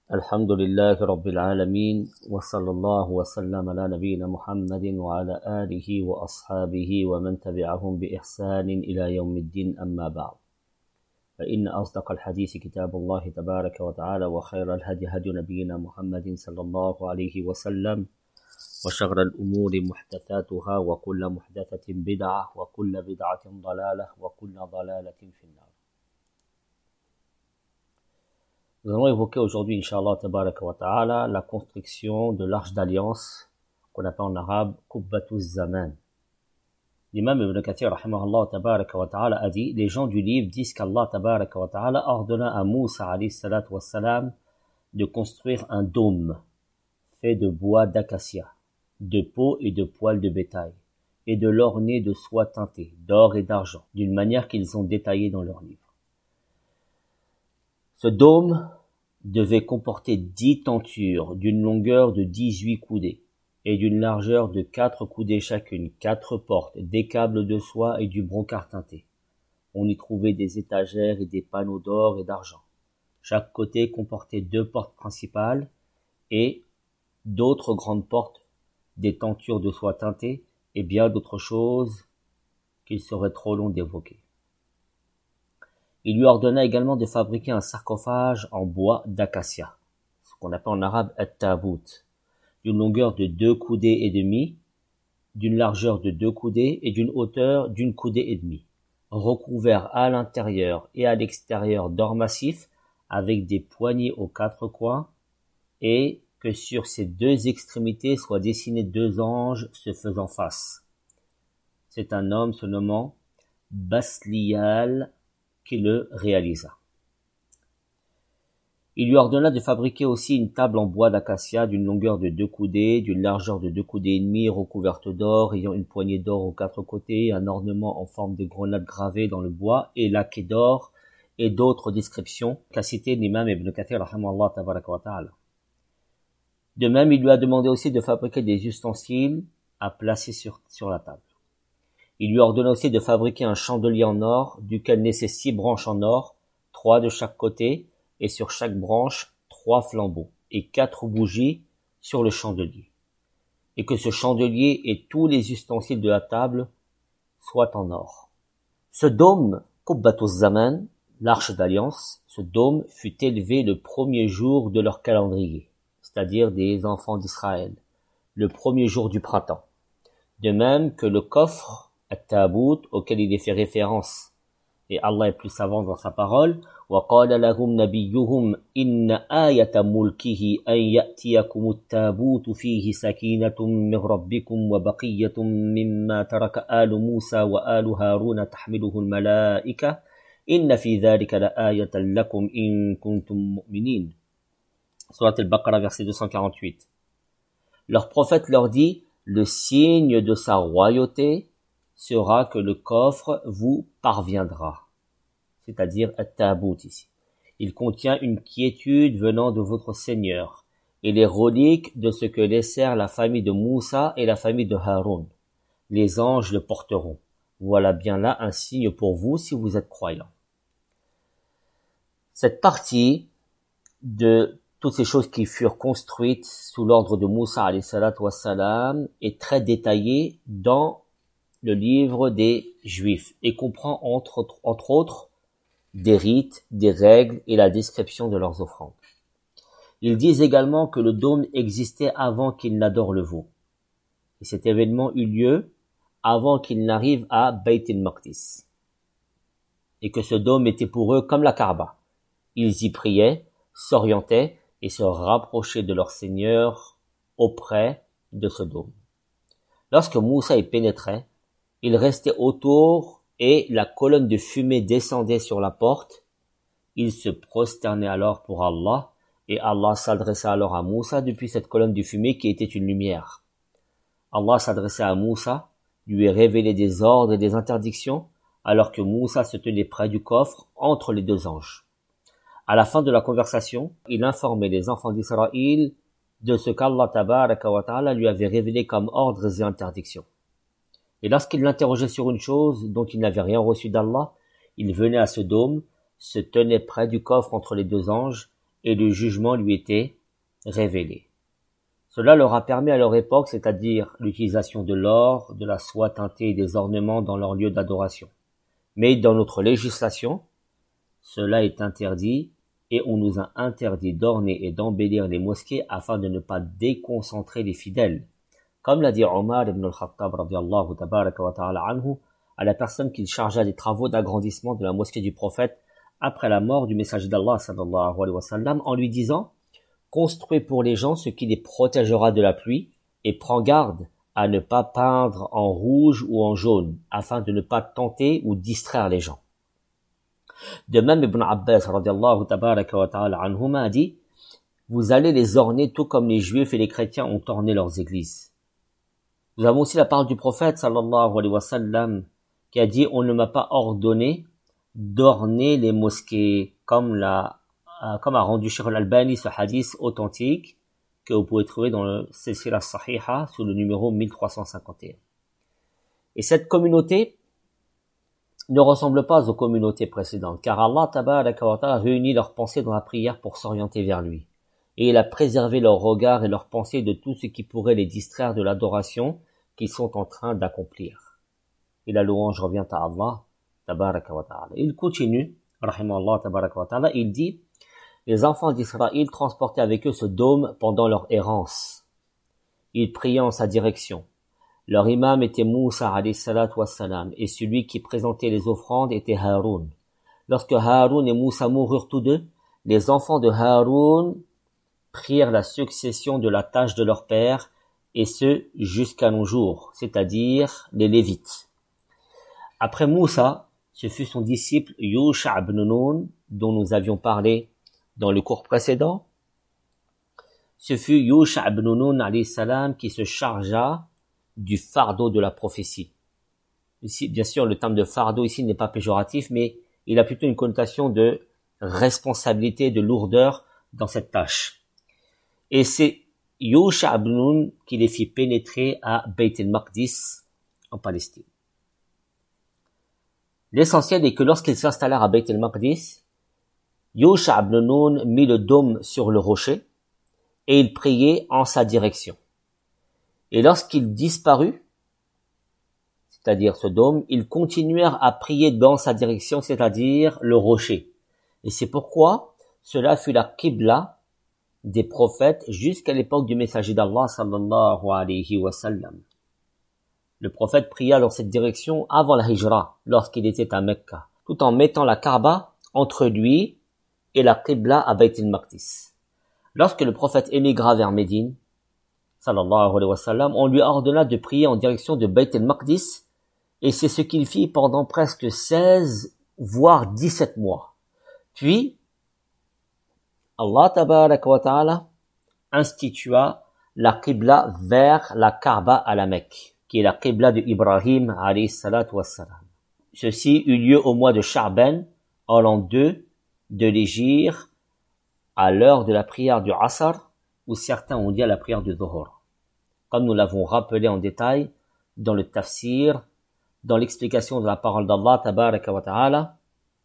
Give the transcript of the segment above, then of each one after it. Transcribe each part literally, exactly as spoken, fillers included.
الحمد لله رب العالمين وصلى الله وسلم على نبينا محمد وعلى آله وأصحابه ومن تبعهم بإحسان إلى يوم الدين أما بعد فإن أصدق الحديث كتاب الله تبارك وتعالى وخير الهدي هدي نبينا محمد صلى الله عليه وسلم وشر الأمور محدثاتها وكل محدثة بدعة وكل بدعة ضلالة وكل ضلالة في النار. Nous allons évoquer aujourd'hui, Inch'Allah Tabaraka wa Ta'ala, la construction de l'Arche d'Alliance, qu'on appelle en arabe Qubbatuz Zaman. L'imam Ibn Kathir, rahimahullah Tabaraka wa Ta'ala, a dit, les gens du livre disent qu'Allah Tabaraka wa Ta'ala ordonna à Moussa, alayhi salatu wa salam, de construire un dôme fait de bois d'acacia, de peau et de poils de bétail, et de l'orner de soie teintée, d'or et d'argent, d'une manière qu'ils ont détaillée dans leur livre. Ce dôme devait comporter dix tentures d'une longueur de dix-huit coudées et d'une largeur de quatre coudées chacune, quatre portes, des câbles de soie et du brocart teinté. On y trouvait des étagères et des panneaux d'or et d'argent. Chaque côté comportait deux portes principales et d'autres grandes portes, des tentures de soie teintée et bien d'autres choses qu'il serait trop long d'évoquer. Il lui ordonna également de fabriquer un sarcophage en bois d'acacia, ce qu'on appelle en arabe at-tabout, d'une longueur de deux coudées et demie, d'une largeur de deux coudées et d'une hauteur d'une coudée et demie, recouvert à l'intérieur et à l'extérieur d'or massif avec des poignées aux quatre coins et que sur ses deux extrémités soient dessinés deux anges se faisant face. C'est un homme se nommant Baslial qui le réalisa. Il lui ordonna de fabriquer aussi une table en bois d'acacia d'une longueur de deux coudées, d'une largeur de deux coudées et demie, recouverte d'or, ayant une poignée d'or aux quatre côtés, un ornement en forme de grenade gravée dans le bois et laqué d'or, et d'autres descriptions qu'a cité l'imam Ibn Kathir, rahimahullah tabaraka wa ta'ala. De même, il lui a demandé aussi de fabriquer des ustensiles à placer sur, sur la table. Il lui ordonna aussi de fabriquer un chandelier en or, duquel naissaient six branches en or, trois de chaque côté, et sur chaque branche, trois flambeaux, et quatre bougies sur le chandelier. Et que ce chandelier et tous les ustensiles de la table soient en or. Ce dôme, Qubbatuz Zaman, l'Arche d'Alliance, ce dôme fut élevé le premier jour de leur calendrier, c'est-à-dire des enfants d'Israël, le premier jour du printemps. De même que le coffre At-Tabout, auquel il est fait référence, et Allah est plus savant dans sa parole, وَقَالَ لَهُمْ نَبِيُّهُمْ إِنَّ آيَةَ مُلْكِهِ أَنْ يَأْتِيَكُمُ التَّابُوتُ فِيهِ سَكِينَةٌ مِّن رَبِّكُمْ وَبَقِيَّةٌ مِّمَّا تَرَكَ آلُ مُوسَى وَآلُ هَارُونَ تَحْمِلُهُ الْمَلَائِكَةُ إِنَّ فِي ذَلِكَ لَآيَةً لَكُمْ إِن كُنتُم مُّؤْمِنِينَ. Sourate Al-Baqarah, verset deux cent quarante-huit. Leur prophète leur dit, le signe de sa royauté sera que le coffre vous parviendra, c'est-à-dire At-Tabout ici. Il contient une quiétude venant de votre Seigneur et les reliques de ce que laissèrent la famille de Moussa et la famille de Haroun. Les anges le porteront. Voilà bien là un signe pour vous si vous êtes croyants. Cette partie de toutes ces choses qui furent construites sous l'ordre de Moussa alayhi salatu wa salam est très détaillée dans le livre des Juifs et comprend entre, entre autres des rites, des règles et la description de leurs offrandes. Ils disent également que le dôme existait avant qu'ils n'adorent le veau. Et cet événement eut lieu avant qu'ils n'arrivent à Bayt el-Maqdis. Et que ce dôme était pour eux comme la Kaaba. Ils y priaient, s'orientaient et se rapprochaient de leur Seigneur auprès de ce dôme. Lorsque Moussa y pénétrait, il restait autour et la colonne de fumée descendait sur la porte. Il se prosternait alors pour Allah et Allah s'adressa alors à Moussa depuis cette colonne de fumée qui était une lumière. Allah s'adressait à Moussa, lui révélait des ordres et des interdictions alors que Moussa se tenait près du coffre entre les deux anges. À la fin de la conversation, il informait les enfants d'Israël de ce qu'Allah tabaraka wa ta'ala lui avait révélé comme ordres et interdictions. Et lorsqu'il l'interrogeait sur une chose dont il n'avait rien reçu d'Allah, il venait à ce dôme, se tenait près du coffre entre les deux anges et le jugement lui était révélé. Cela leur a permis à leur époque, c'est-à-dire l'utilisation de l'or, de la soie teintée et des ornements dans leur lieu d'adoration. Mais dans notre législation, cela est interdit et on nous a interdit d'orner et d'embellir les mosquées afin de ne pas déconcentrer les fidèles. Comme l'a dit Omar ibn al-Khattab radiyallahu tabaraka wa ta'ala anhu à la personne qui chargea des travaux d'agrandissement de la mosquée du prophète après la mort du messager d'Allah sallallahu alayhi wa sallam en lui disant « Construis pour les gens ce qui les protégera de la pluie et prends garde à ne pas peindre en rouge ou en jaune afin de ne pas tenter ou distraire les gens. » De même, Ibn Abbas radiyallahu tabaraka wa ta'ala anhuma a dit « Vous allez les orner tout comme les juifs et les chrétiens ont orné leurs églises. » Nous avons aussi la parole du prophète sallallahu alayhi wa sallam qui a dit « On ne m'a pas ordonné d'orner les mosquées » comme l'a, comme a rendu Cheikh al-Albani ce hadith authentique que vous pouvez trouver dans le Silsila Sahiha sous le numéro mille trois cent cinquante et un. Et cette communauté ne ressemble pas aux communautés précédentes, car Allah tabaraka wa ta'ala réunit leurs pensées dans la prière pour s'orienter vers lui. Et il a préservé leurs regards et leurs pensées de tout ce qui pourrait les distraire de l'adoration qu'ils sont en train d'accomplir. Et la louange revient à Allah tabaraka wa ta'ala. Il continue, rahimahullah tabaraka wa ta'ala, il dit « Les enfants d'Israël transportaient avec eux ce dôme pendant leur errance. Ils priaient en sa direction. Leur imam était Moussa alayhi salatu wassalam, et celui qui présentait les offrandes était Haroun. Lorsque Haroun et Moussa moururent tous deux, les enfants de Haroun prirent la succession de la tâche de leur père, et ce jusqu'à nos jours, c'est-à-dire les Lévites. Après Moussa, ce fut son disciple Yusha ibn Nun, dont nous avions parlé dans le cours précédent. Ce fut Yusha ibn Nun alayhi salam qui se chargea du fardeau de la prophétie. Ici, bien sûr, le terme de fardeau ici n'est pas péjoratif, mais il a plutôt une connotation de responsabilité, de lourdeur dans cette tâche. Et c'est Yusha ibn Nun qui les fit pénétrer à Beit el-Maqdis, en Palestine. L'essentiel est que lorsqu'ils s'installèrent à Beit el-Maqdis, Yusha ibn Nun mit le dôme sur le rocher et il priait en sa direction. Et lorsqu'il disparut, c'est-à-dire ce dôme, ils continuèrent à prier dans sa direction, c'est-à-dire le rocher. Et c'est pourquoi cela fut la qibla des prophètes jusqu'à l'époque du messager d'Allah sallallahu alayhi wa sallam. Le prophète pria dans cette direction avant la hijra, lorsqu'il était à Mecca, tout en mettant la Kaaba entre lui et la qibla à Beit el-Maqdis. Lorsque le prophète émigra vers Médine, sallallahu alayhi wa sallam, on lui ordonna de prier en direction de Beit el-Maqdis, et c'est ce qu'il fit pendant presque seize, voire dix-sept mois. Puis, Allah tabaraka wa ta'ala institua la qibla vers la Kaaba à la Mecque, qui est la qibla de Ibrahim alayhi salatu wassalam. Ceci eut lieu au mois de Sha'ban, en l'an deux de l'Hégire, à l'heure de la prière du Asr, où certains ont dit à la prière du Dhuhr. Comme nous l'avons rappelé en détail dans le tafsir, dans l'explication de la parole d'Allah tabaraka wa ta'ala,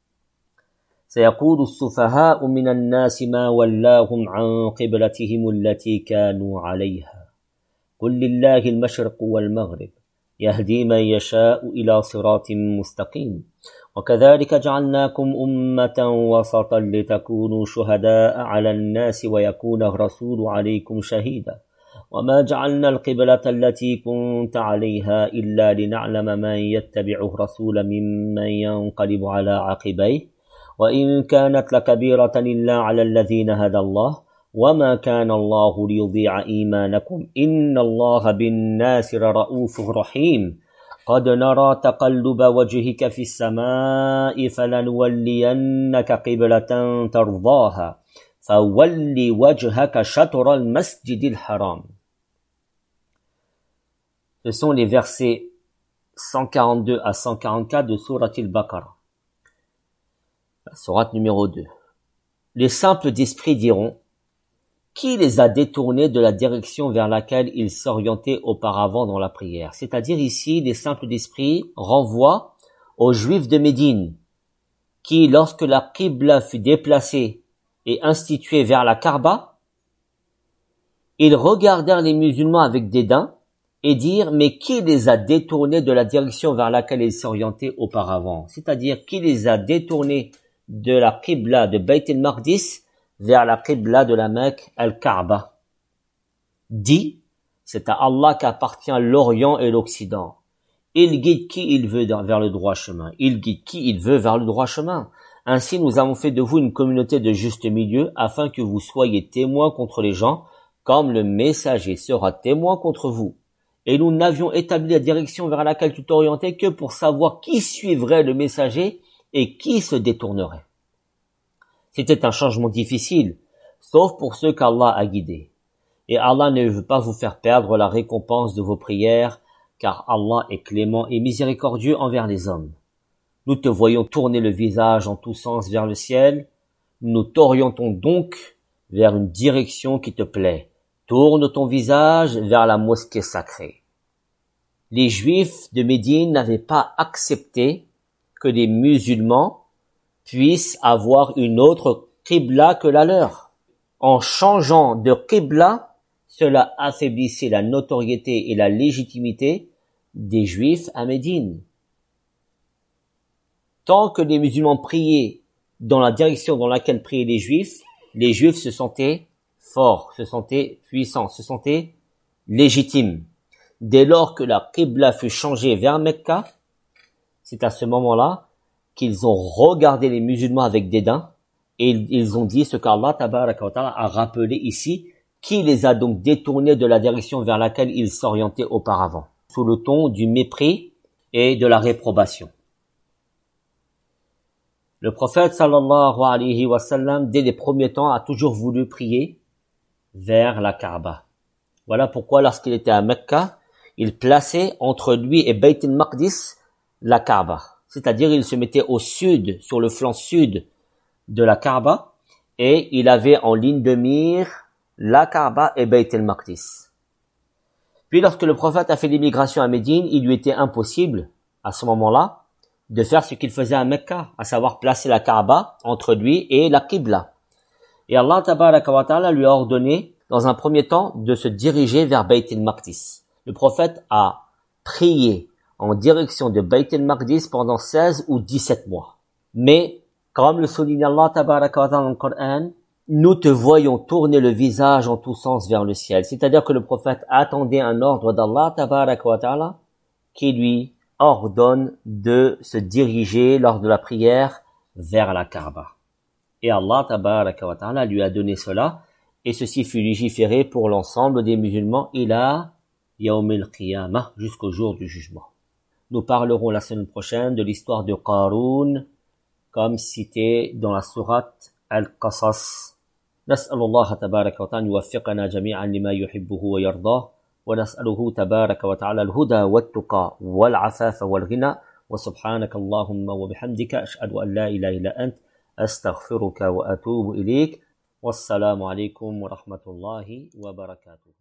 سيقول السفهاء من الناس ما ولاهم عن قبلتهم التي كانوا عليها قل لله المشرق والمغرب يهدي من يشاء إلى صراط مستقيم وكذلك جعلناكم أمة وسطا لتكونوا شهداء على الناس ويكون الرسول عليكم شهيدا وما جعلنا القبلة التي كنت عليها إلا لنعلم من يتبع الرسول ممن ينقلب على عقبيه وإن كانت لكبيرة إلا على الذين هدى الله وما كان الله ليضيع إيمانكم إن الله بالناس لرؤوف رحيم قد نرى تقلب وجهك في السماء فلنولينك قبلة ترضاها فول وجهك شطر المسجد الحرام. Ce sont les versets cent quarante-deux à cent quarante-quatre de Surat al-Baqarah. Sourate numéro deux. Les simples d'esprit diront, qui les a détournés de la direction vers laquelle ils s'orientaient auparavant dans la prière? C'est-à-dire ici, les simples d'esprit renvoient aux Juifs de Médine, qui, lorsque la Qibla fut déplacée et institué vers la Kaaba, ils regardèrent les musulmans avec dédain et dirent, mais qui les a détournés de la direction vers laquelle ils s'orientaient auparavant? C'est-à-dire, qui les a détournés de la Qibla de Bayt el-Maqdis vers la Qibla de la Mecque, al-Kaaba? Dit, c'est à Allah qu'appartient l'Orient et l'Occident. Il guide qui il veut vers le droit chemin. Il guide qui il veut vers le droit chemin. Ainsi, nous avons fait de vous une communauté de juste milieu afin que vous soyez témoins contre les gens, comme le messager sera témoin contre vous. Et nous n'avions établi la direction vers laquelle tu t'orientais que pour savoir qui suivrait le messager et qui se détournerait. C'était un changement difficile, sauf pour ceux qu'Allah a guidés. Et Allah ne veut pas vous faire perdre la récompense de vos prières, car Allah est clément et miséricordieux envers les hommes. Nous te voyons tourner le visage en tous sens vers le ciel, nous t'orientons donc vers une direction qui te plaît. Tourne ton visage vers la mosquée sacrée. Les Juifs de Médine n'avaient pas accepté que les musulmans puissent avoir une autre qibla que la leur. En changeant de qibla, cela affaiblissait la notoriété et la légitimité des Juifs à Médine. Tant que les musulmans priaient dans la direction dans laquelle priaient les Juifs, les Juifs se sentaient forts, se sentaient puissants, se sentaient légitimes. Dès lors que la qibla fut changée vers Mecca, c'est à ce moment-là qu'ils ont regardé les musulmans avec dédain et ils ont dit ce qu'Allah tabaraka wa ta'ala a rappelé ici, qui les a donc détournés de la direction vers laquelle ils s'orientaient auparavant, sous le ton du mépris et de la réprobation. Le prophète sallallahu alayhi wa sallam, dès les premiers temps, a toujours voulu prier vers la Kaaba. Voilà pourquoi lorsqu'il était à Mecca, il plaçait entre lui et Bayt el-Maqdis la Kaaba. C'est-à-dire, il se mettait au sud, sur le flanc sud de la Kaaba, et il avait en ligne de mire la Kaaba et Bayt el-Maqdis. Puis lorsque le prophète a fait l'immigration à Médine, il lui était impossible, à ce moment-là, de faire ce qu'il faisait à Mecca, à savoir placer la Kaaba entre lui et la Qibla. Et Allah tabaraka wa ta'ala lui a ordonné, dans un premier temps, de se diriger vers Bayt el-Maqdis. Le prophète a prié en direction de Bayt el-Maqdis pendant seize ou dix-sept mois. Mais, comme le souligne Allah tabaraka wa ta'ala dans le Coran, nous te voyons tourner le visage en tous sens vers le ciel. C'est-à-dire que le prophète attendait un ordre d'Allah tabaraka wa ta'ala qui lui ordonne de se diriger lors de la prière vers la Kaaba. Et Allah tabaraka wa ta'ala lui a donné cela, et ceci fut légiféré pour l'ensemble des musulmans ila yawm al-qiyamah, jusqu'au jour du jugement. Nous parlerons la semaine prochaine de l'histoire de Qarun, comme cité dans la sourate Al-Qasas. نسأل الله تبارك وتعالى يوفقنا جميعا لما يحبه ويرضاه ونسأله تبارك وتعالى الهدى والتقى والعفاف والغنى وسبحانك اللهم وبحمدك أشهد أن لا إله إلا أنت أستغفرك وأتوب إليك والسلام عليكم ورحمة الله وبركاته.